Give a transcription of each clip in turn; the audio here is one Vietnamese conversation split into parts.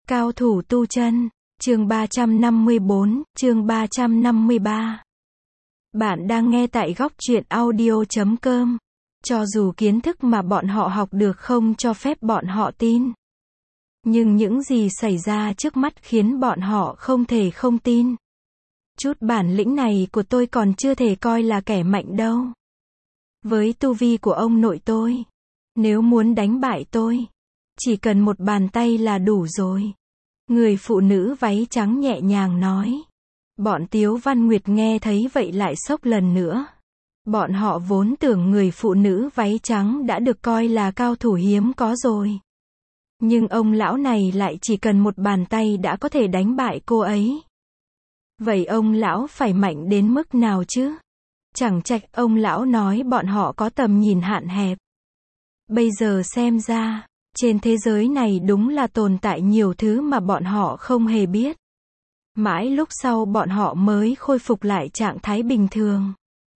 Cao thủ tu chân, chương 354, chương 353. Bạn đang nghe tại góc truyện audio.com. Cho dù kiến thức mà bọn họ học được không cho phép bọn họ tin, nhưng những gì xảy ra trước mắt khiến bọn họ không thể không tin. Chút bản lĩnh này của tôi còn chưa thể coi là kẻ mạnh đâu. Với tu vi của ông nội tôi, nếu muốn đánh bại tôi, chỉ cần một bàn tay là đủ rồi. Người phụ nữ váy trắng nhẹ nhàng nói. Bọn Tiếu Văn Nguyệt nghe thấy vậy lại sốc lần nữa. Bọn họ vốn tưởng người phụ nữ váy trắng đã được coi là cao thủ hiếm có rồi. Nhưng ông lão này lại chỉ cần một bàn tay đã có thể đánh bại cô ấy. Vậy ông lão phải mạnh đến mức nào chứ? Chẳng trách ông lão nói bọn họ có tầm nhìn hạn hẹp. Bây giờ xem ra, trên thế giới này đúng là tồn tại nhiều thứ mà bọn họ không hề biết. Mãi lúc sau bọn họ mới khôi phục lại trạng thái bình thường.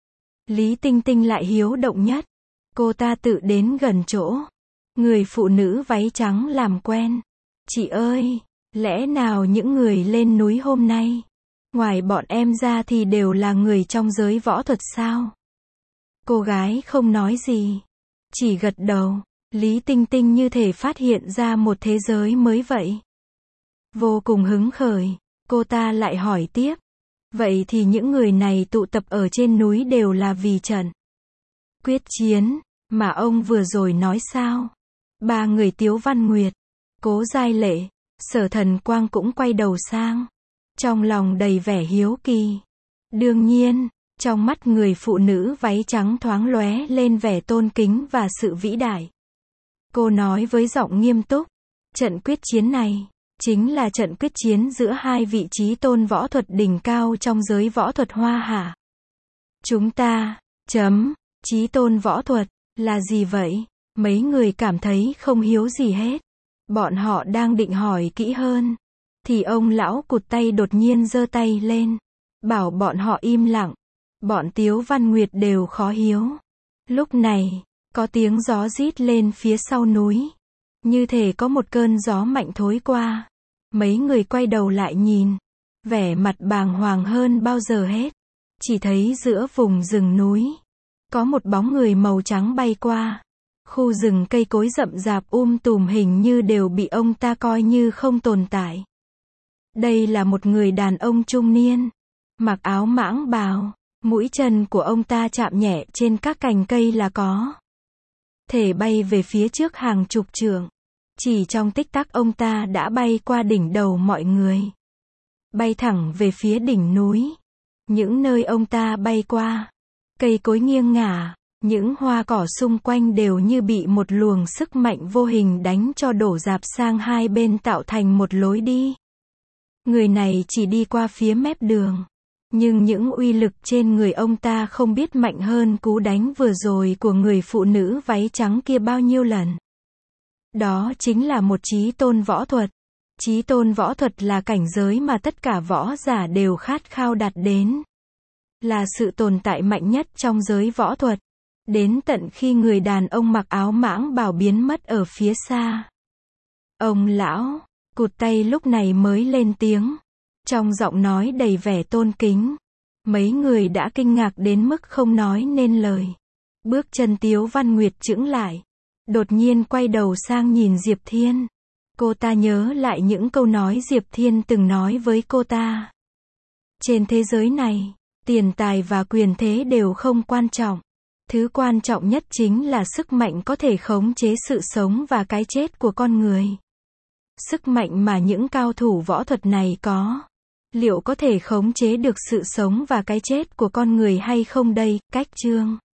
Lý Tinh Tinh lại hiếu động nhất. Cô ta tự đến gần chỗ. Người phụ nữ váy trắng làm quen. Chị ơi, lẽ nào những người lên núi hôm nay, ngoài bọn em ra thì đều là người trong giới võ thuật sao? Cô gái không nói gì, chỉ gật đầu. Lý Tinh Tinh như thể phát hiện ra một thế giới mới vậy. Vô cùng hứng khởi, cô ta lại hỏi tiếp. Vậy thì những người này tụ tập ở trên núi đều là vì trận quyết chiến mà ông vừa rồi nói sao? Ba người Tiếu Văn Nguyệt, Cố Giai Lệ, Sở Thần Quang cũng quay đầu sang, trong lòng đầy vẻ hiếu kỳ. Đương nhiên, trong mắt người phụ nữ váy trắng thoáng lóe lên vẻ tôn kính và sự vĩ đại. Cô nói với giọng nghiêm túc, trận quyết chiến này chính là trận quyết chiến giữa hai vị chí tôn võ thuật đỉnh cao trong giới võ thuật Hoa Hạ. Chúng ta, chí tôn võ thuật, là gì vậy? Mấy người cảm thấy không hiếu gì hết. Bọn họ đang định hỏi kỹ hơn, thì ông lão cụt tay đột nhiên giơ tay lên, bảo bọn họ im lặng. Bọn Tiếu Văn Nguyệt đều khó hiếu. Lúc này, có tiếng gió rít lên phía sau núi. Như thể có một cơn gió mạnh thối qua. Mấy người quay đầu lại nhìn, vẻ mặt bàng hoàng hơn bao giờ hết. Chỉ thấy giữa vùng rừng núi, có một bóng người màu trắng bay qua. Khu rừng cây cối rậm rạp tùm hình như đều bị ông ta coi như không tồn tại. Đây là một người đàn ông trung niên, mặc áo mãng bào, mũi chân của ông ta chạm nhẹ trên các cành cây là có thể bay về phía trước hàng chục trượng. Chỉ trong tích tắc ông ta đã bay qua đỉnh đầu mọi người, bay thẳng về phía đỉnh núi. Những nơi ông ta bay qua, cây cối nghiêng ngả, những hoa cỏ xung quanh đều như bị một luồng sức mạnh vô hình đánh cho đổ rạp sang hai bên tạo thành một lối đi. Người này chỉ đi qua phía mép đường, nhưng những uy lực trên người ông ta không biết mạnh hơn cú đánh vừa rồi của người phụ nữ váy trắng kia bao nhiêu lần. Đó chính là một chí tôn võ thuật. Chí tôn võ thuật là cảnh giới mà tất cả võ giả đều khát khao đạt đến. Là sự tồn tại mạnh nhất trong giới võ thuật. Đến tận khi người đàn ông mặc áo mãng bào biến mất ở phía xa. Ông lão, cụt tay lúc này mới lên tiếng. Trong giọng nói đầy vẻ tôn kính. Mấy người đã kinh ngạc đến mức không nói nên lời. Bước chân Tiếu Văn Nguyệt chững lại. Đột nhiên quay đầu sang nhìn Diệp Thiên. Cô ta nhớ lại những câu nói Diệp Thiên từng nói với cô ta. Trên thế giới này, tiền tài và quyền thế đều không quan trọng. Thứ quan trọng nhất chính là sức mạnh có thể khống chế sự sống và cái chết của con người. Sức mạnh mà những cao thủ võ thuật này có, liệu có thể khống chế được sự sống và cái chết của con người hay không đây? Cách chương